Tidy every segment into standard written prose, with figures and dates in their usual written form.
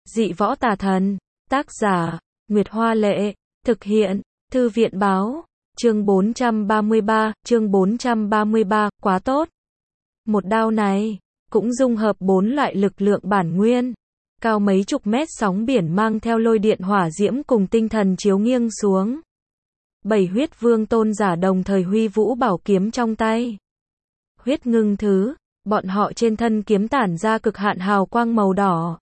Dị võ tà thần. Tác giả, Nguyệt Hoa Lệ. Thực hiện, Thư viện Báo. Chương 433, quá tốt. Một đao này, cũng dung hợp 4 loại lực lượng bản nguyên. Cao mấy chục mét sóng biển mang theo lôi điện hỏa diễm cùng tinh thần chiếu nghiêng xuống. 7 huyết vương tôn giả đồng thời huy vũ bảo kiếm trong tay. Huyết ngưng thứ, bọn họ trên thân kiếm tản ra cực hạn hào quang màu đỏ.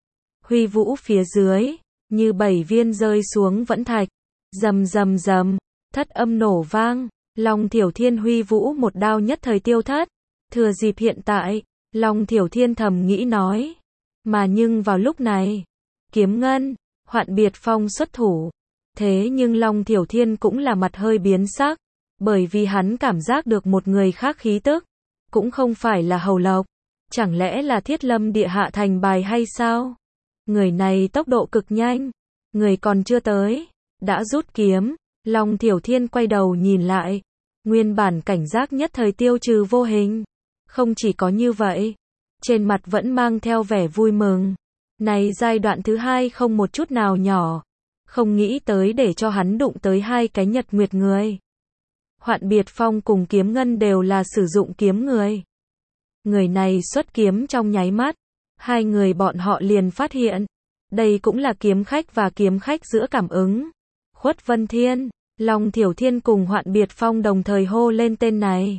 Huy vũ phía dưới, như 7 viên rơi xuống vẫn thạch. Rầm rầm rầm, thất âm nổ vang, Long Thiểu Thiên huy vũ một đao nhất thời tiêu thất. Thừa dịp hiện tại, Long Thiểu Thiên thầm nghĩ nói. Mà nhưng vào lúc này, Kiếm Ngân, Hoạn Biệt Phong xuất thủ. Thế nhưng Long Thiểu Thiên cũng là mặt hơi biến sắc, bởi vì hắn cảm giác được một người khác khí tức. Cũng không phải là Hầu Lộc, chẳng lẽ là Thiết Lâm Địa Hạ thành bài hay sao? Người này tốc độ cực nhanh, người còn chưa tới, đã rút kiếm. Long Thiểu Thiên quay đầu nhìn lại, nguyên bản cảnh giác nhất thời tiêu trừ vô hình. Không chỉ có như vậy, trên mặt vẫn mang theo vẻ vui mừng. Này giai đoạn thứ 2 không một chút nào nhỏ, không nghĩ tới để cho hắn đụng tới 2 cái nhật nguyệt người. Hoạn Biệt Phong cùng Kiếm Ngân đều là sử dụng kiếm người. Người này xuất kiếm trong nháy mắt, 2 người bọn họ liền phát hiện, đây cũng là kiếm khách và kiếm khách giữa cảm ứng. Khuất Vân Thiên, Long Thiểu Thiên cùng Hoạn Biệt Phong đồng thời hô lên tên này.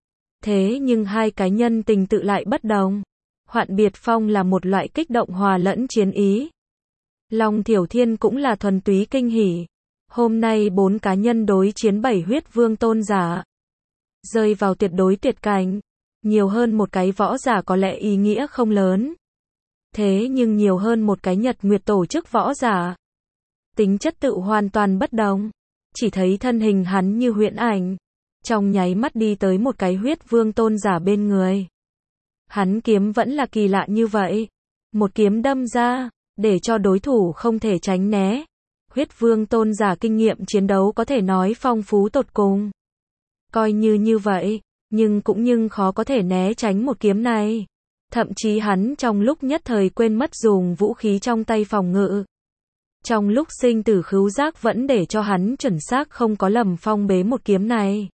Thế nhưng 2 cái nhân tình tự lại bất đồng. Hoạn Biệt Phong là một loại kích động hòa lẫn chiến ý. Long Thiểu Thiên cũng là thuần túy kinh hỉ. Hôm nay 4 cá nhân đối chiến 7 huyết vương tôn giả. Rơi vào tuyệt đối tuyệt cảnh. Nhiều hơn một cái võ giả có lẽ ý nghĩa không lớn. Thế nhưng nhiều hơn một cái nhật nguyệt tổ chức võ giả. Tính chất tự hoàn toàn bất đồng. Chỉ thấy thân hình hắn như huyễn ảnh. Trong nháy mắt đi tới một cái huyết vương tôn giả bên người. Hắn kiếm vẫn là kỳ lạ như vậy. Một kiếm đâm ra, để cho đối thủ không thể tránh né. Huyết vương tôn giả kinh nghiệm chiến đấu có thể nói phong phú tột cùng. Coi như vậy, nhưng khó có thể né tránh một kiếm này. Thậm chí hắn trong lúc nhất thời quên mất dùng vũ khí trong tay phòng ngự. Trong lúc sinh tử khứu giác vẫn để cho hắn chuẩn xác không có lầm phong bế một kiếm này.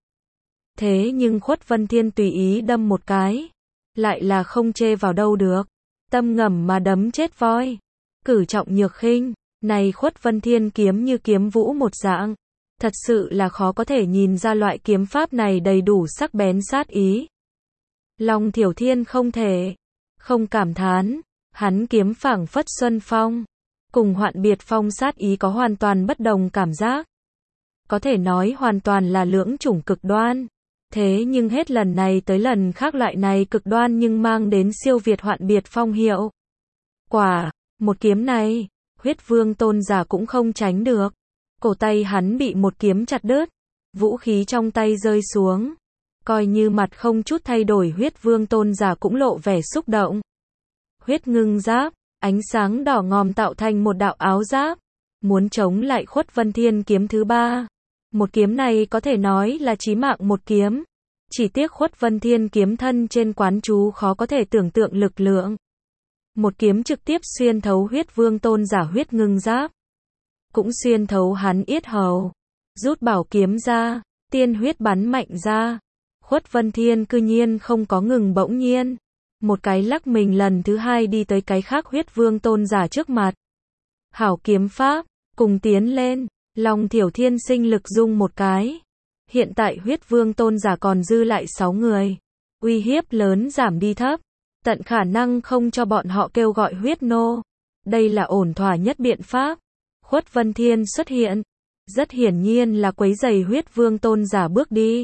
Thế nhưng Khuất Vân Thiên tùy ý đâm một cái, lại là không chê vào đâu được. Tâm ngầm mà đấm chết voi. Cử trọng nhược khinh, này Khuất Vân Thiên kiếm như kiếm vũ một dạng. Thật sự là khó có thể nhìn ra loại kiếm pháp này đầy đủ sắc bén sát ý. Long Thiểu Thiên không thể không cảm thán, hắn kiếm phảng phất xuân phong, cùng Hoạn Biệt Phong sát ý có hoàn toàn bất đồng cảm giác. Có thể nói hoàn toàn là lưỡng chủng cực đoan. Thế nhưng hết lần này tới lần khác loại này cực đoan nhưng mang đến siêu việt Hoạn Biệt Phong hiệu quả. Một kiếm này, huyết vương tôn giả cũng không tránh được. Cổ tay hắn bị một kiếm chặt đứt, vũ khí trong tay rơi xuống. Coi như mặt không chút thay đổi huyết vương tôn giả cũng lộ vẻ xúc động. Huyết ngưng giáp, ánh sáng đỏ ngòm tạo thành một đạo áo giáp. Muốn chống lại Khuất Vân Thiên kiếm thứ 3. Một kiếm này có thể nói là chí mạng một kiếm. Chỉ tiếc Khuất Vân Thiên kiếm thân trên quán chú khó có thể tưởng tượng lực lượng. Một kiếm trực tiếp xuyên thấu huyết vương tôn giả huyết ngưng giáp. Cũng xuyên thấu hắn yết hầu. Rút bảo kiếm ra, tiên huyết bắn mạnh ra. Khuất Vân Thiên cư nhiên không có ngừng, bỗng nhiên. Một cái lắc mình lần thứ 2 đi tới cái khác huyết vương tôn giả trước mặt. Hảo kiếm pháp, cùng tiến lên. Long Thiểu Thiên sinh lực dung một cái. Hiện tại huyết vương tôn giả còn dư lại 6 người. Uy hiếp lớn giảm đi thấp. Tận khả năng không cho bọn họ kêu gọi huyết nô. Đây là ổn thỏa nhất biện pháp. Khuất Vân Thiên xuất hiện. Rất hiển nhiên là quấy rầy huyết vương tôn giả bước đi.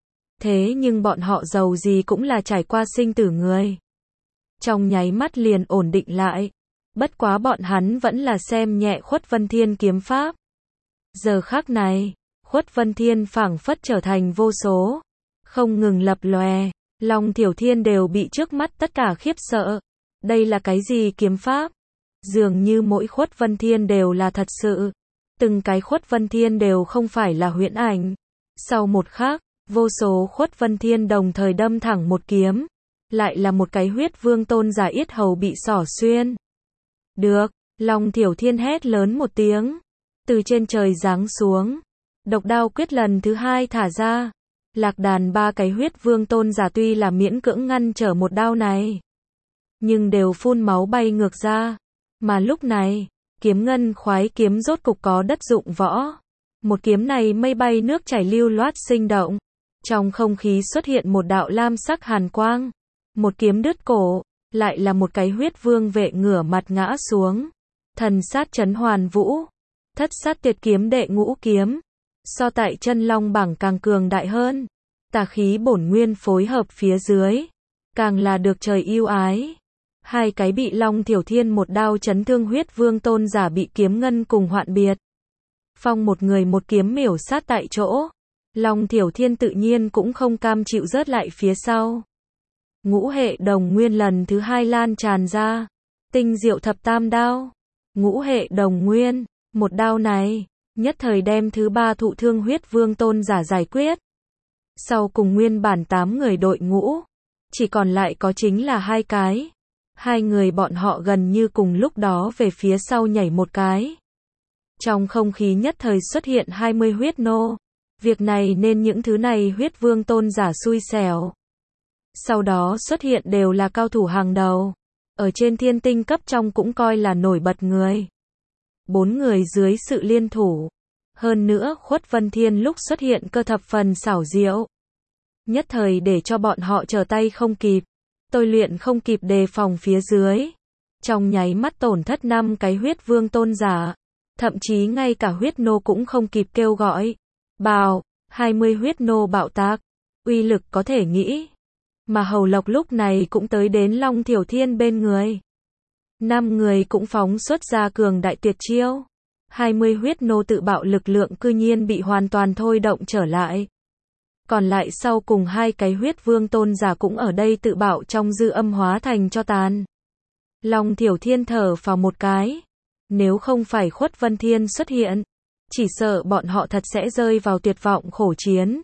Thế nhưng bọn họ giàu gì cũng là trải qua sinh tử người. Trong nháy mắt liền ổn định lại. Bất quá bọn hắn vẫn là xem nhẹ Khuất Vân Thiên kiếm pháp. Giờ khắc này, Khuất Vân Thiên phảng phất trở thành vô số. Không ngừng lập lòe. Long Thiểu Thiên đều bị trước mắt tất cả khiếp sợ. Đây là cái gì kiếm pháp? Dường như mỗi Khuất Vân Thiên đều là thật sự. Từng cái Khuất Vân Thiên đều không phải là huyễn ảnh. Sau một khắc, vô số Khuất Vân Thiên đồng thời đâm thẳng một kiếm. Lại là một cái huyết vương tôn giả yết hầu bị xỏ xuyên. Được, Long Thiểu Thiên hét lớn một tiếng, từ trên trời giáng xuống, độc đao quyết lần thứ hai thả ra. Lạc đàn ba cái huyết vương tôn giả tuy là miễn cưỡng ngăn trở một đao này, nhưng đều phun máu bay ngược ra. Mà lúc này, kiếm ngân khoái kiếm rốt cục có đất dụng võ. Một kiếm này mây bay nước chảy lưu loát sinh động. Trong không khí xuất hiện một đạo lam sắc hàn quang. Một kiếm đứt cổ, lại là một cái huyết vương vệ ngửa mặt ngã xuống. Thần sát chấn hoàn vũ. Thất sát tuyệt kiếm đệ ngũ kiếm. So tại chân long bảng càng cường đại hơn. Tà khí bổn nguyên phối hợp phía dưới, càng là được trời yêu ái. Hai cái bị Long Thiểu Thiên một đao chấn thương huyết vương tôn giả bị kiếm ngân cùng hoạn biệt phong một người một kiếm miểu sát tại chỗ. Long Thiểu Thiên tự nhiên cũng không cam chịu rớt lại phía sau. Ngũ hệ đồng nguyên lần thứ hai lan tràn ra. Tinh diệu thập tam đao. Ngũ hệ đồng nguyên, một đao này, nhất thời đem thứ ba thụ thương huyết vương tôn giả giải quyết. Sau cùng nguyên bản 8 người đội ngũ, chỉ còn lại có chính là 2 cái. Hai người bọn họ gần như cùng lúc đó về phía sau nhảy một cái. Trong không khí nhất thời xuất hiện 20 huyết nô. Việc này nên những thứ này huyết vương tôn giả xui xẻo. Sau đó xuất hiện đều là cao thủ hàng đầu. Ở trên thiên tinh cấp trong cũng coi là nổi bật người. 4 người dưới sự liên thủ. Hơn nữa Khuất Vân Thiên lúc xuất hiện cơ thập phần xảo diệu. Nhất thời để cho bọn họ trở tay không kịp. Tôi luyện không kịp đề phòng phía dưới. Trong nháy mắt tổn thất 5 cái huyết vương tôn giả. Thậm chí ngay cả huyết nô cũng không kịp kêu gọi. Bào, 20 huyết nô bạo tác. Uy lực có thể nghĩ. Mà Hầu Lộc lúc này cũng tới đến Long Thiểu Thiên bên người. 5 người cũng phóng xuất ra cường đại tuyệt chiêu. 20 huyết nô tự bạo lực lượng cư nhiên bị hoàn toàn thôi động trở lại. Còn lại sau cùng 2 cái huyết vương tôn giả cũng ở đây tự bạo trong dư âm hóa thành cho tàn. Long Thiểu Thiên thở phào một cái. Nếu không phải Khuất Vân Thiên xuất hiện, chỉ sợ bọn họ thật sẽ rơi vào tuyệt vọng khổ chiến.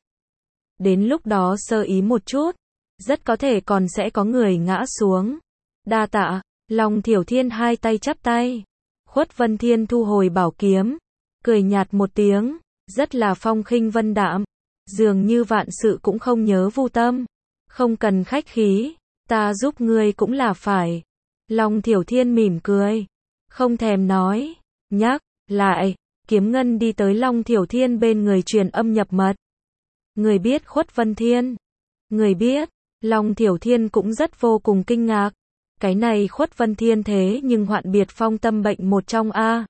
Đến lúc đó sơ ý một chút, rất có thể còn sẽ có người ngã xuống. Đa tạ. Long Thiểu Thiên hai tay chắp tay. Khuất Vân Thiên thu hồi bảo kiếm, cười nhạt một tiếng, rất là phong khinh vân đạm, dường như vạn sự cũng không nhớ vu tâm. Không cần khách khí, ta giúp ngươi cũng là phải. Long Thiểu Thiên mỉm cười, không thèm nói, nhắc lại, kiếm ngân đi tới Long Thiểu Thiên bên người truyền âm nhập mật. Người biết Khuất Vân Thiên? Người biết? Long Thiểu Thiên cũng rất vô cùng kinh ngạc. Cái này Khuất Vân Thiên thế nhưng Hoạn Biệt Phong tâm bệnh một trong a.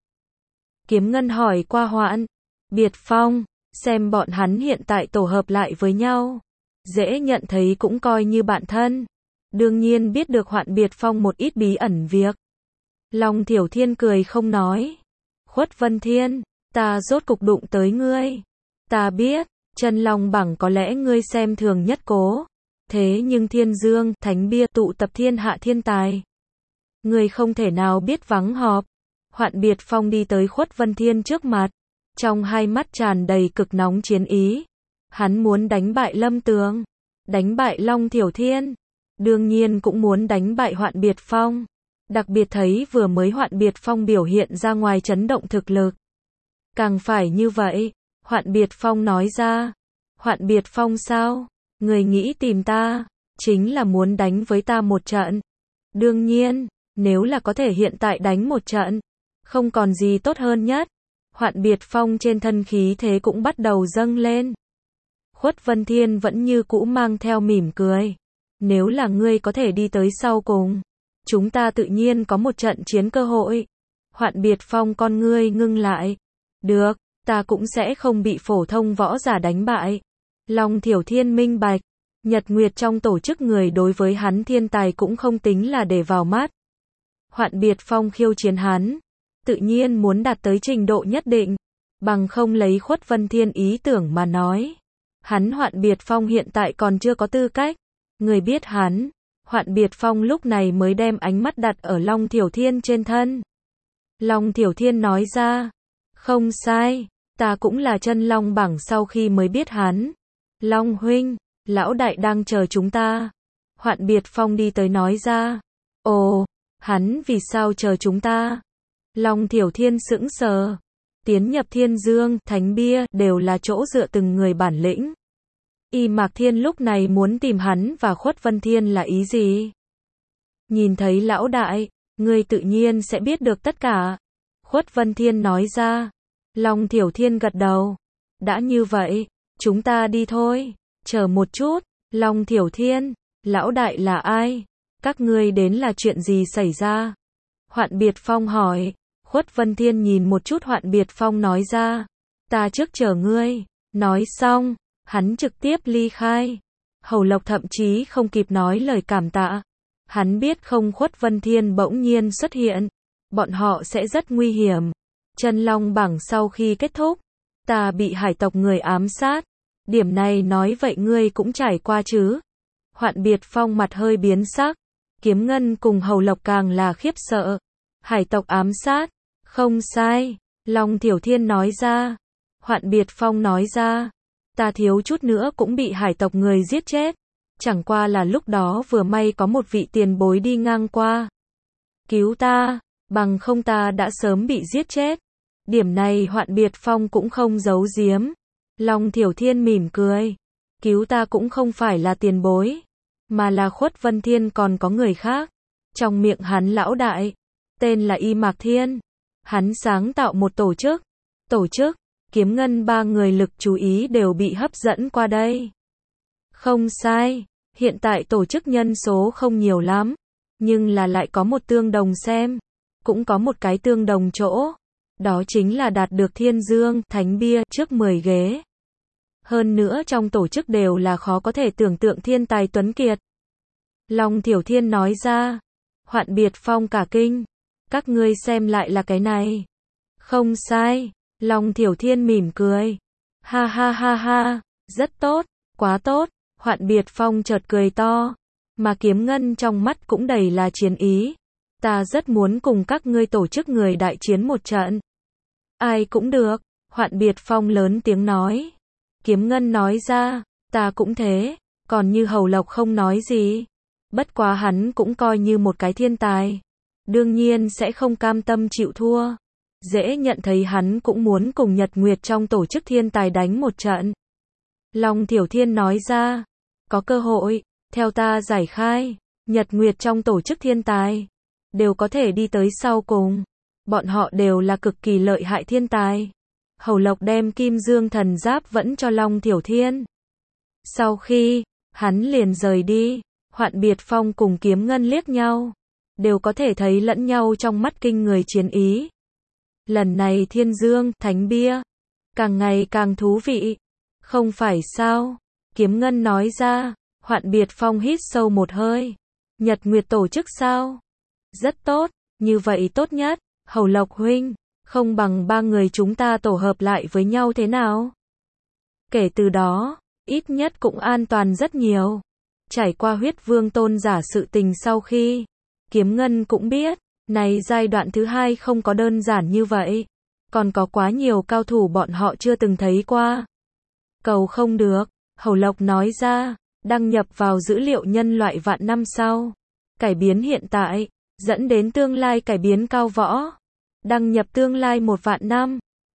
Kiếm ngân hỏi qua Hoạn Biệt Phong, xem bọn hắn hiện tại tổ hợp lại với nhau, dễ nhận thấy cũng coi như bạn thân. Đương nhiên biết được Hoạn Biệt Phong một ít bí ẩn việc. Long Thiểu Thiên cười không nói. Khuất Vân Thiên, ta rốt cục đụng tới ngươi. Ta biết, chân long bảng có lẽ ngươi xem thường nhất cố. Thế nhưng Thiên Dương, Thánh Bia tụ tập thiên hạ thiên tài. Ngươi không thể nào biết vắng họp. Hoạn Biệt Phong đi tới Khuất Vân Thiên trước mặt. Trong hai mắt tràn đầy cực nóng chiến ý. Hắn muốn đánh bại Lâm Tường. Đánh bại Long Thiểu Thiên. Đương nhiên cũng muốn đánh bại Hoạn Biệt Phong. Đặc biệt thấy vừa mới Hoạn Biệt Phong biểu hiện ra ngoài chấn động thực lực. Càng phải như vậy. Hoạn Biệt Phong nói ra. Hoạn Biệt Phong sao? Người nghĩ tìm ta, chính là muốn đánh với ta một trận. Đương nhiên, nếu là có thể hiện tại đánh một trận, không còn gì tốt hơn nhất. Hoạn Biệt Phong trên thân khí thế cũng bắt đầu dâng lên. Khuất Vân Thiên vẫn như cũ mang theo mỉm cười. Nếu là ngươi có thể đi tới sau cùng, chúng ta tự nhiên có một trận chiến cơ hội. Hoạn Biệt Phong con ngươi ngưng lại. Được, ta cũng sẽ không bị phổ thông võ giả đánh bại. Long Thiểu Thiên minh bạch, Nhật Nguyệt trong tổ chức người đối với hắn thiên tài cũng không tính là để vào mắt. Hoạn Biệt Phong khiêu chiến hắn, tự nhiên muốn đạt tới trình độ nhất định, bằng không lấy Khuất Vân Thiên ý tưởng mà nói. Hắn Hoạn Biệt Phong hiện tại còn chưa có tư cách, người biết hắn. Hoạn Biệt Phong lúc này mới đem ánh mắt đặt ở Long Thiểu Thiên trên thân. Long Thiểu Thiên nói ra, không sai, ta cũng là chân long bảng sau khi mới biết hắn. Long huynh, lão đại đang chờ chúng ta. Hoạn Biệt Phong đi tới nói ra. Ồ, hắn vì sao chờ chúng ta? Long Thiểu Thiên sững sờ. Tiến nhập Thiên Dương, Thánh Bia, đều là chỗ dựa từng người bản lĩnh. Y Mạc Thiên lúc này muốn tìm hắn và Khuất Vân Thiên là ý gì? Nhìn thấy lão đại, ngươi tự nhiên sẽ biết được tất cả. Khuất Vân Thiên nói ra. Long Thiểu Thiên gật đầu. Đã như vậy, chúng ta đi thôi. Chờ một chút, Long Thiểu Thiên, lão đại là ai? Các ngươi đến là chuyện gì xảy ra? Hoạn Biệt Phong hỏi. Khuất Vân Thiên nhìn một chút Hoạn Biệt Phong nói ra. Ta trước chờ ngươi. Nói xong, hắn trực tiếp ly khai. Hầu Lộc thậm chí không kịp nói lời cảm tạ. Hắn biết không Khuất Vân Thiên bỗng nhiên xuất hiện, bọn họ sẽ rất nguy hiểm. Chân Long bảng sau khi kết thúc, ta bị hải tộc người ám sát. Điểm này nói vậy ngươi cũng trải qua chứ? Hoạn Biệt Phong mặt hơi biến sắc. Kiếm Ngân cùng Hầu Lộc càng là khiếp sợ. Hải tộc ám sát? Không sai. Long Thiểu Thiên nói ra. Hoạn Biệt Phong nói ra. Ta thiếu chút nữa cũng bị hải tộc người giết chết. Chẳng qua là lúc đó vừa may có một vị tiền bối đi ngang qua. Cứu ta, bằng không ta đã sớm bị giết chết. Điểm này Hoạn Biệt Phong cũng không giấu giếm. Long Thiểu Thiên mỉm cười. Cứu ta cũng không phải là tiền bối, mà là Khuất Vân Thiên còn có người khác. Trong miệng hắn lão đại, tên là Y Mạc Thiên. Hắn sáng tạo một tổ chức. Kiếm Ngân ba người lực chú ý đều bị hấp dẫn qua đây. Không sai, hiện tại tổ chức nhân số không nhiều lắm, nhưng là lại có một tương đồng xem, cũng có một cái tương đồng chỗ, đó chính là đạt được Thiên Dương, Thánh Bia trước 10 ghế. Hơn nữa trong tổ chức đều là khó có thể tưởng tượng thiên tài tuấn kiệt. Long Thiểu Thiên nói ra. Hoạn Biệt Phong cả kinh. Các ngươi xem lại là cái này. Không sai. Long Thiểu Thiên mỉm cười. Ha ha ha ha, rất tốt, quá tốt. Hoạn Biệt Phong chợt cười to, mà Kiếm Ngân trong mắt cũng đầy là chiến ý. Ta rất muốn cùng các ngươi tổ chức người đại chiến một trận. Ai cũng được, Hoạn Biệt Phong lớn tiếng nói. Kiếm Ngân nói ra, ta cũng thế, còn như Hầu Lộc không nói gì. Bất quá hắn cũng coi như một cái thiên tài, đương nhiên sẽ không cam tâm chịu thua. Dễ nhận thấy hắn cũng muốn cùng Nhật Nguyệt trong tổ chức thiên tài đánh một trận. Long Thiểu Thiên nói ra, có cơ hội, theo ta giải khai, Nhật Nguyệt trong tổ chức thiên tài, đều có thể đi tới sau cùng. Bọn họ đều là cực kỳ lợi hại thiên tài. Hầu Lộc đem Kim Dương thần giáp vẫn cho Long Thiểu Thiên. Sau khi, hắn liền rời đi, Hoạn Biệt Phong cùng Kiếm Ngân liếc nhau, đều có thể thấy lẫn nhau trong mắt kinh người chiến ý. Lần này Thiên Dương, Thánh Bia, càng ngày càng thú vị. Không phải sao? Kiếm Ngân nói ra. Hoạn Biệt Phong hít sâu một hơi. Nhật Nguyệt tổ chức sao? Rất tốt, như vậy tốt nhất. Hầu Lộc huynh, không bằng ba người chúng ta tổ hợp lại với nhau thế nào? Kể từ đó, ít nhất cũng an toàn rất nhiều. Trải qua Huyết Vương tôn giả sự tình sau khi, Kiếm Ngân cũng biết, này giai đoạn thứ hai không có đơn giản như vậy. Còn có quá nhiều cao thủ bọn họ chưa từng thấy qua. Cầu không được, Hầu Lộc nói ra, đăng nhập vào dữ liệu nhân loại vạn năm sau. Cải biến hiện tại, dẫn đến tương lai cải biến cao võ. Đăng nhập tương lai 1 vạn năm.